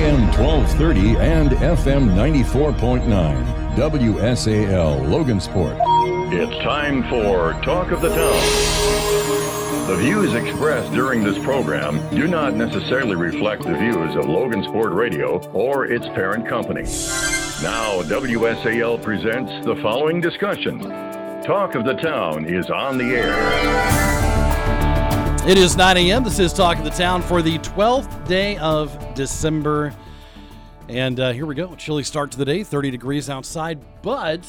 AM 1230 and FM 94.9. WSAL Logansport. It's time for Talk of the Town. The views expressed during this program do not necessarily reflect the views of Logansport Radio or its parent company. Now, WSAL presents the following discussion. Talk of the Town is on the air. It is 9 a.m. This is Talk of the Town for the 12th day of December. And here we go. Chilly start to the day, 30 degrees outside. But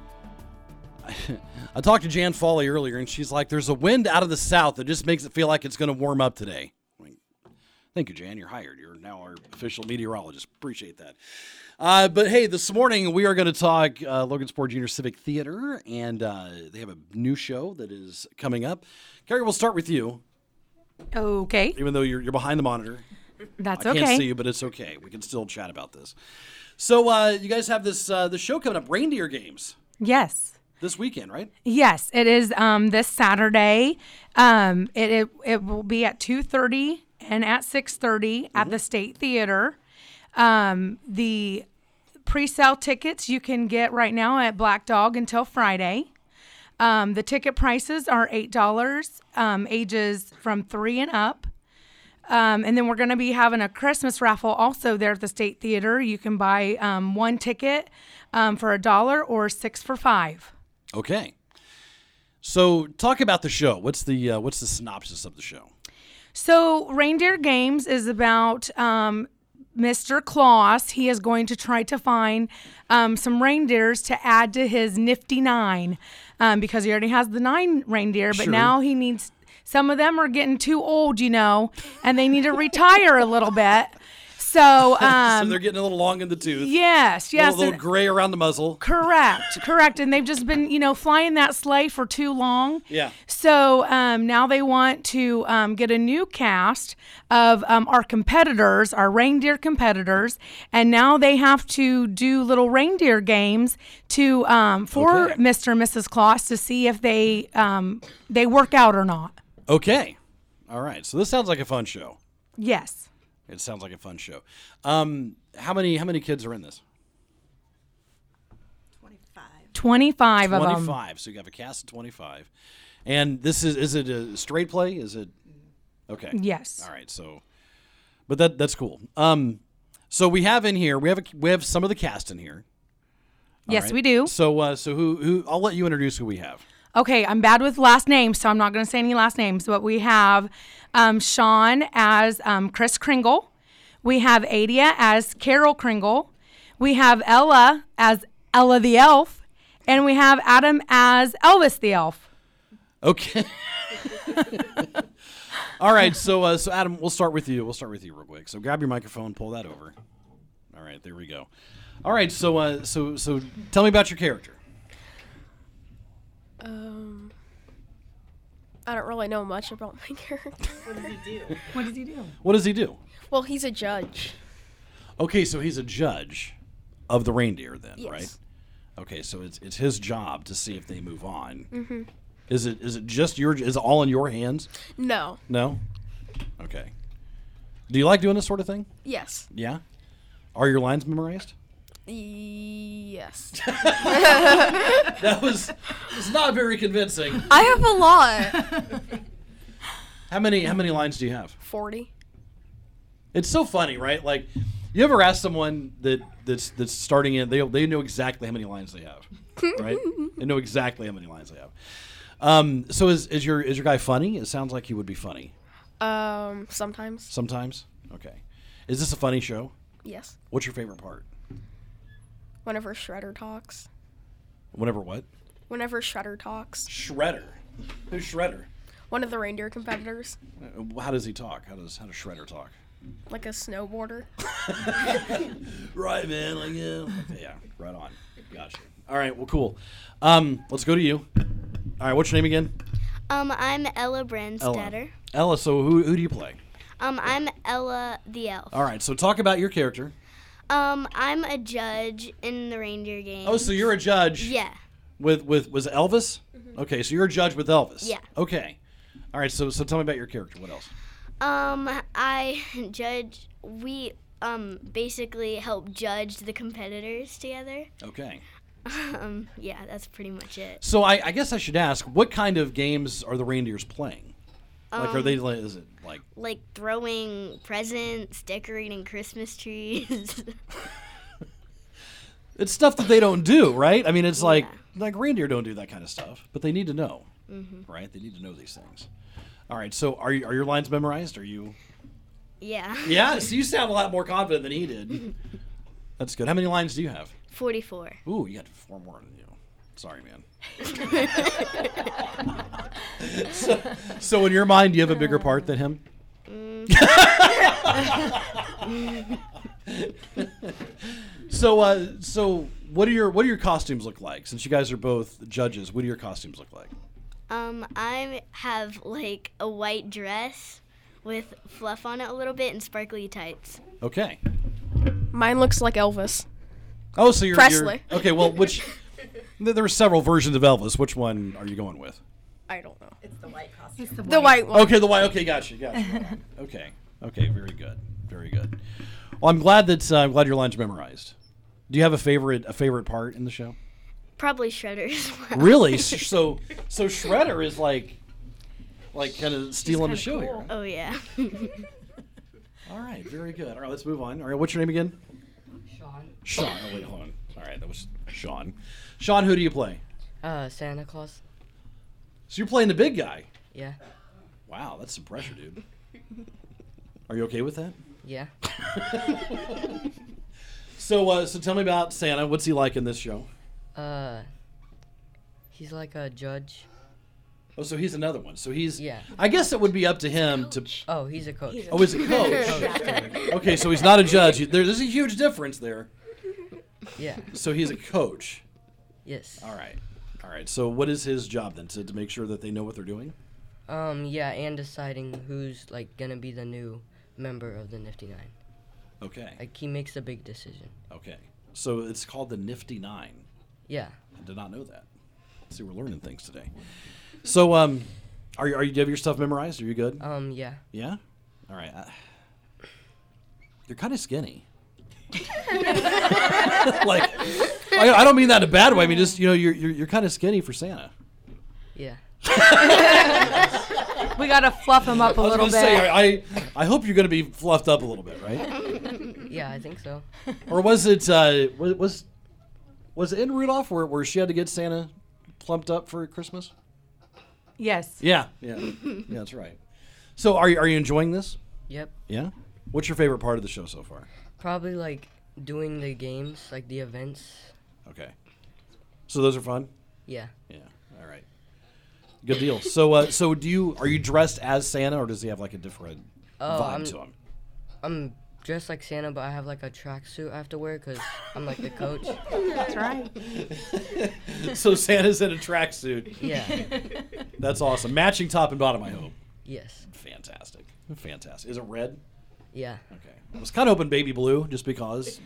I talked to Jan Foley earlier, and she's like, there's a wind out of the south that just makes it feel like it's going to warm up today. Thank you, Jan. You're hired. You're now our official meteorologist. Appreciate that. But hey, this morning we are going to talk Logansport Junior Civic Theater, and they have a new show that is coming up. Carrie, we'll start with you. Okay. Even though you're behind the monitor. That's I okay. can't see you, but it's okay. We can still chat about this. So you guys have this the show coming up, Reindeer Games. Yes. This weekend, right? Yes, it is this Saturday. It will be at 2:30 and at 6:30 at the State Theater. The pre-sale tickets you can get right now at Black Dog until Friday. The ticket prices are $8, ages from 3 and up. And then we're going to be having a Christmas raffle also there at the State Theater. You can buy one ticket for $1 or 6 for $5. Okay. So talk about the show. What's the synopsis of the show? So Reindeer Games is about Mr. Claus. He is going to try to find some reindeers to add to his nifty 9 because he already has the 9 reindeer, but Sure. now he needs, some of them are getting too old, and they need to retire a little bit. So, So they're getting a little long in the tooth. yes. A little gray around the muzzle. Correct. And they've just been, flying that sleigh for too long. Yeah. So now they want to get a new cast of our competitors, our reindeer competitors, and now they have to do little reindeer games to for Okay. Mr. and Mrs. Claus to see if they work out or not. Okay. All right. So this sounds like a fun show. Yes. It sounds like a fun show. How many kids are in this? 25 of them. 25. So you have a cast of 25. And this is it a straight play? Is it? Okay. Yes. All right. So, but that's cool. So we have in here, we have some of the cast in here. All Yes, right. we do. So who I'll let you introduce who we have. Okay, I'm bad with last names, so I'm not going to say any last names, but we have Sean as Chris Kringle. We have Adia as Carol Kringle. We have Ella as Ella the Elf. And we have Adam as Elvis the Elf. Okay. All right, so Adam, we'll start with you. We'll start with you real quick. So grab your microphone, pull that over. All right, there we go. All right, so tell me about your character. I don't really know much about my character. What does he do? What does he do? Well, he's a judge. Okay, so he's a judge of the reindeer then, Yes. right? Okay, so it's his job to see if they move on. Mm-hmm. Is it just is it all in your hands? No. No? Okay. Do you like doing this sort of thing? Yes. Yeah? Are your lines memorized? Yes. That was not very convincing. I have a lot. How many lines do you have? 40. It's so funny, right? Like, you ever ask someone that's starting in, they know exactly how many lines they have, right? They know exactly how many lines they have. So is your guy funny? It sounds like he would be funny. Sometimes. Sometimes? Okay. Is this a funny show? Yes. What's your favorite part? Whenever Shredder talks. Whenever what? Whenever Shredder talks. Shredder. Who's Shredder? One of the reindeer competitors. How does he talk? How does Shredder talk? Like a snowboarder. Right, man. Like, yeah. Okay, yeah. Right on. Gotcha. All right. Well, cool. Let's go to you. All right. What's your name again? I'm Ella Brandstetter. Ella. So who do you play? I'm Ella the Elf. All right. So talk about your character. I'm a judge in the reindeer game. Oh, so you're a judge. Yeah. Was Elvis? Mm-hmm. Okay, so you're a judge with Elvis. Yeah. Okay. All right. So tell me about your character. What else? I judge. basically help judge the competitors together. Okay. Yeah, that's pretty much it. So I guess I should ask, what kind of games are the reindeers playing? Like, are they, is it like... Like throwing presents, decorating Christmas trees. It's stuff that they don't do, right? I mean, it's like reindeer don't do that kind of stuff, but they need to know, right? They need to know these things. All right, so are your lines memorized? Are you... Yeah. Yeah, so you sound a lot more confident than he did. That's good. How many lines do you have? 44. Ooh, you got 4 more than you. Sorry, man. So in your mind, do you have a bigger part than him? So what do your costumes look like? Since you guys are both judges, what do your costumes look like? I have like a white dress with fluff on it a little bit and sparkly tights. Okay. Mine looks like Elvis. Oh, so you're Presley. Okay, well, which there are several versions of Elvis. Which one are you going with? I don't know. It's the white costume. The white one. Okay, the white. Okay, gotcha. Okay, very good, very good. Well, I'm glad your line's memorized. Do you have a favorite part in the show? Probably Shredder as well. Really? So Shredder is like kind of stealing the show here. Huh? Oh, yeah. All right, very good. All right, let's move on. All right, what's your name again? Sean. Oh, wait, hold on. All right, that was Sean. Sean, who do you play? Santa Claus. So you're playing the big guy. Yeah. Wow, that's some pressure, dude. Are you okay with that? Yeah. So tell me about Santa. What's he like in this show? He's like a judge. Oh, so he's another one. So he's... Yeah. I guess it would be up to him to... Oh, he's a coach. Oh, is a coach? Okay, so he's not a judge. There's a huge difference there. Yeah. So he's a coach. Yes. All right. So what is his job then? To make sure that they know what they're doing? Yeah, and deciding who's like gonna be the new member of the Nifty Nine. Okay. Like he makes a big decision. Okay. So it's called the Nifty Nine. Yeah. I did not know that. See, we're learning things today. So, do you have your stuff memorized? Are you good? Yeah. Yeah? All right. You're kind of skinny. Like, I don't mean that in a bad way. I mean, just, you're kind of skinny for Santa. Yeah. We gotta fluff him up a little bit. Say, I hope you're going to be fluffed up a little bit, right? Yeah, I think so. Or was it, was it in Rudolph where she had to get Santa plumped up for Christmas? Yes. Yeah, that's right. So are you enjoying this? Yep. Yeah? What's your favorite part of the show so far? Probably like doing the games, like the events. Okay. So those are fun? Yeah. Yeah. All right. Good deal. So are you dressed as Santa, or does he have like a different vibe to him? I'm dressed like Santa, but I have like a tracksuit I have to wear because I'm like the coach. That's right. So Santa's in a tracksuit. Yeah. That's awesome. Matching top and bottom, I hope. Yes. Fantastic. Is it red? Yeah. Okay. I was kind of hoping baby blue, just because,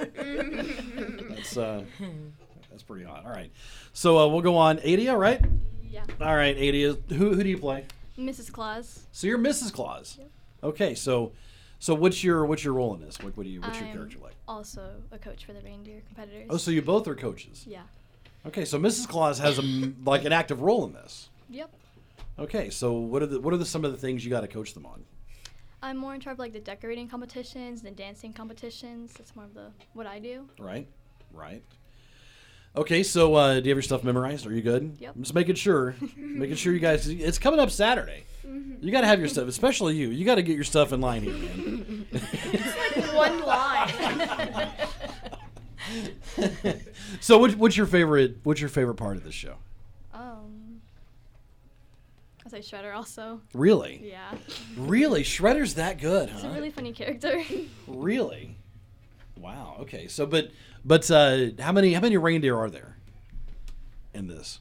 That's pretty hot. All right. So we'll go on. Adia, right? Yeah. All right, Adia. Who do you play? Mrs. Claus. So you're Mrs. Claus. Yep. Okay. So what's your role in this? What's your character like? Also a coach for the reindeer competitors. Oh, so you both are coaches. Yeah. Okay. So Mrs. Claus has like an active role in this. Yep. Okay. So what are some of the things you got to coach them on? I'm more in charge of like the decorating competitions, the dancing competitions. That's more of what I do. Right. Okay, so do you have your stuff memorized? Are you good? Yep. I'm just making sure you guys. It's coming up Saturday. You got to have your stuff, especially you. You got to get your stuff in line here, man. It's like one line. So what's your favorite part of this show? I say Shredder also. Really? Yeah. Really? Shredder's that good, huh? He's a really funny character. Really? Wow. Okay. So, but how many reindeer are there in this?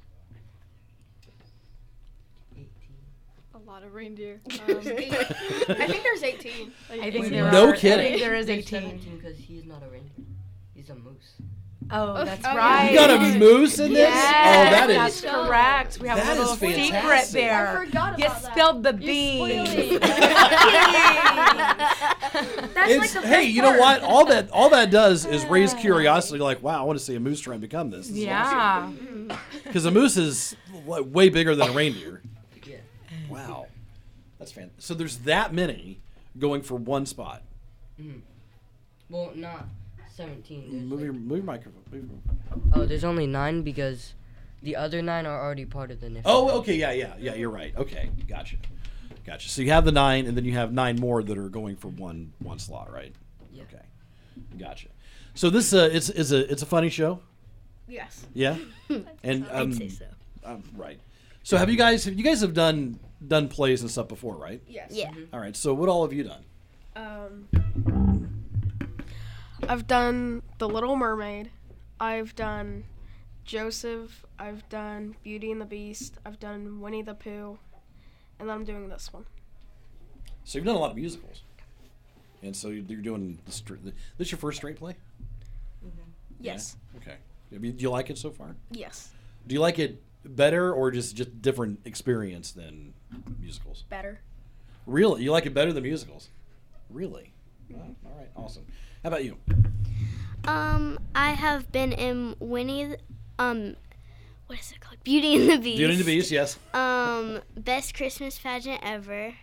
A lot of reindeer. I think there's 18. I think No kidding. I think there is There's 18. 17 because he's not a reindeer. He's a moose. Oh, that's right. You got a moose in this? Yes, Oh, that's correct. We have that a little is secret fantastic. there. I forgot You about that. spilled the You beans. spoiled it. That's like the Hey, best you know part. what? All that does is raise curiosity. Like, wow, I want to see a moose try and become this. Yeah. Because a moose is way bigger than a reindeer. Yeah. Wow, that's fantastic. So there's that many going for one spot. Well, not 17. There's Move your microphone. Oh, there's only 9 because the other 9 are already part of the NIFT. Oh, okay, yeah. You're right. Okay, gotcha. So you have the 9, and then you have 9 more that are going for one slot, right? Yeah. Okay, gotcha. So this it's a funny show. Yes. Yeah, and I'd say so. right. So have you guys have done plays and stuff before, right? Yes. Yeah. All right. So what all have you done? I've done The Little Mermaid. I've done Joseph. I've done Beauty and the Beast. I've done Winnie the Pooh. And then I'm doing this one. So you've done a lot of musicals, and so you're doing this your first straight play? Yes. Yeah? Okay. Do you like it so far? Yes. Do you like it better or just different experience than musicals? Better. Really? You like it better than musicals? Really? Wow. All right. Awesome. How about you? I have been in what is it called? Beauty and the Beast. Beauty and the Beast, yes. Best Christmas pageant ever.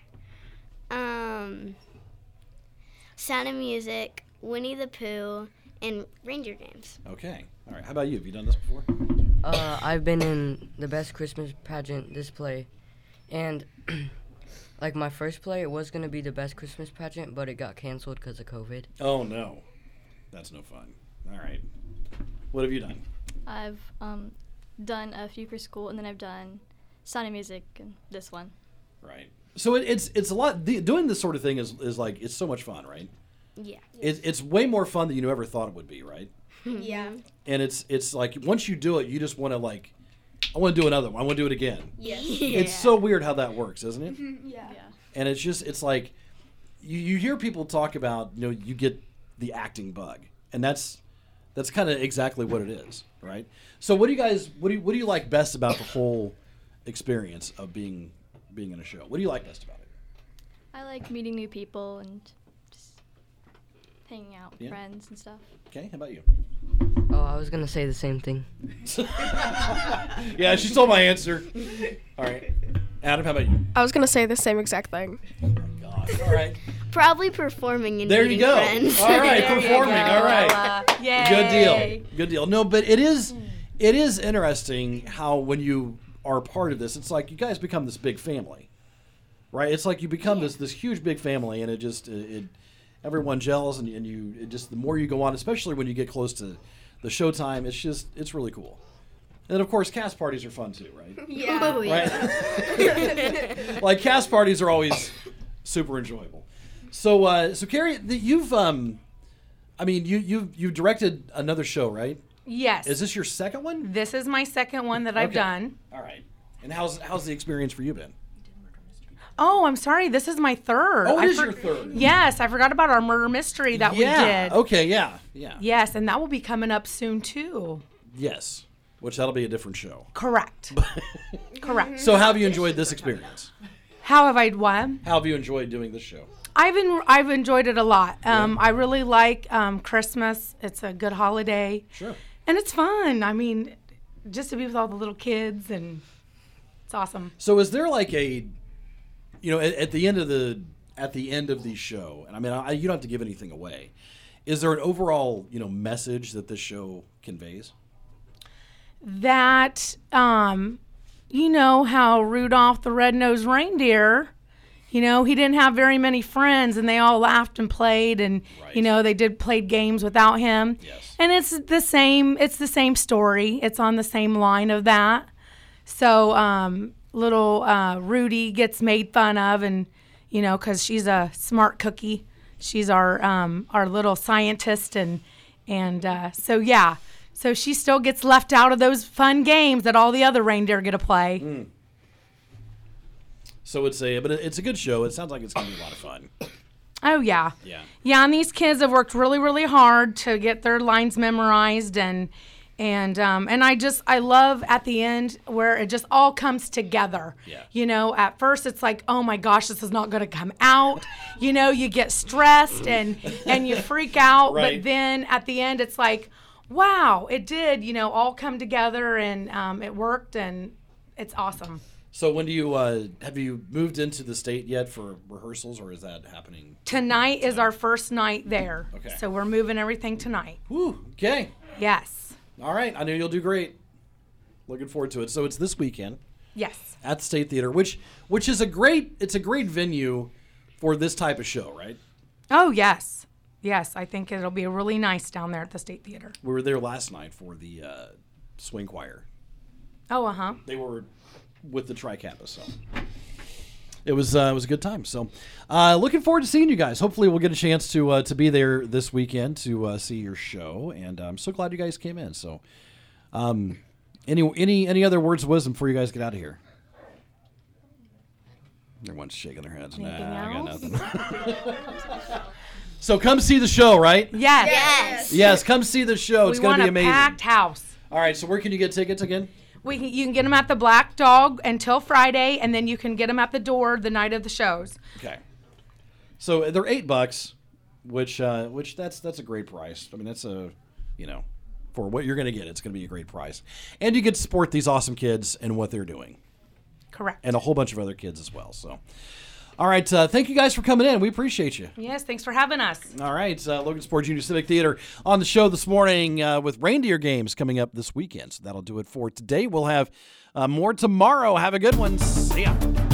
Sound of Music, Winnie the Pooh, and Ranger Games. Okay. All right. How about you? Have you done this before? I've been in the Best Christmas Pageant this play, and like my first play, it was gonna be the Best Christmas Pageant, but it got canceled because of COVID. Oh no, that's no fun. All right. What have you done? I've done a few for school, and then I've done Sound of Music and this one. Right. So it's a lot. Doing this sort of thing is like it's so much fun, right? Yeah. It's way more fun than you ever thought it would be, right? Yeah. And it's like once you do it, you just want to like, I want to do another one. I want to do it again. Yes. It's so weird how that works, isn't it? Yeah. And it's like you hear people talk about, you get the acting bug, and that's kind of exactly what it is, right? So what do you like best about the whole experience of being in a show? What do you like best about it? I like meeting new people and just hanging out with Yeah. friends and stuff. Okay, how about you? Oh, I was gonna say the same thing. Yeah, she stole my answer. All right, Adam, how about you? I was going to say the same exact thing. God. All right, Probably performing and there you meeting go. friends. All right, performing. All right. Yay. Good deal. No, but it is interesting how when you are part of this, it's like you guys become this big family, right? It's like you become this huge big family, and it everyone gels, and the more you go on, especially when you get close to the showtime, it's really cool. And then of course cast parties are fun too, right? Yeah. Oh, yeah. Right? Like cast parties are always super enjoyable. So Carrie, you've you directed another show, right? Yes. Is this your second one? This is my second one that I've Okay. done. All right. And how's the experience for you been? Oh, I'm sorry. This is my third. Oh, it I is your third. Yes, I forgot about our murder mystery that we did. Okay. Yeah. Yes, and that will be coming up soon too. Yes. Which that'll be a different show. Correct. Correct. So how have you enjoyed this experience? How have I what? How have you enjoyed doing this show? I've enjoyed it a lot. I really like Christmas. It's a good holiday. Sure. And it's fun. I mean, just to be with all the little kids, and it's awesome. So is there like a, at the end of the show, and I mean, you don't have to give anything away. Is there an overall, message that this show conveys? That, you know how Rudolph the Red-Nosed Reindeer, he didn't have very many friends, and they all laughed and played, and Right. they played games without him. Yes. And it's the same story. It's on the same line of that. So little Rudy gets made fun of, and because she's a smart cookie, she's our little scientist, and so yeah. So she still gets left out of those fun games that all the other reindeer get to play. So it's a good show. It sounds like it's going to be a lot of fun. Oh, yeah. Yeah. Yeah, and these kids have worked really, really hard to get their lines memorized, and I love at the end where it just all comes together. Yeah. You know, at first it's like, oh my gosh, this is not going to come out. You know, you get stressed and you freak out, Right. but then at the end it's like, wow, it did, you know, all come together, and it worked, and it's awesome. So when do you have you moved into the state yet for rehearsals, or is that happening? Tonight is our first night there. Okay. So we're moving everything tonight. Whew, okay. Yes. All right. I know you'll do great. Looking forward to it. So it's this weekend Yes. at the State Theater, which is a great venue for this type of show, right? Oh, yes. Yes, I think it'll be really nice down there at the State Theater. We were there last night for the swing choir. Oh, uh-huh. They were with the Tri-Kappa, so it was a good time. So looking forward to seeing you guys. Hopefully we'll get a chance to be there this weekend to see your show, and I'm so glad you guys came in. So any other words of wisdom before you guys get out of here? Everyone's shaking their heads. Anything I got else? nothing. So come see the show, right? Yes. Yes, come see the show. It's We going to want be a amazing. packed house. All right, so where can you get tickets again? You can get them at the Black Dog until Friday, and then you can get them at the door the night of the shows. Okay. So they're $8, which that's a great price. I mean, that's for what you're going to get, it's going to be a great price. And you get to support these awesome kids and what they're doing. Correct. And a whole bunch of other kids as well. So, all right, thank you guys for coming in. We appreciate you. Yes, thanks for having us. All right, Logansport Junior Civic Theater on the show this morning with reindeer games coming up this weekend. So that'll do it for today. We'll have more tomorrow. Have a good one. See ya.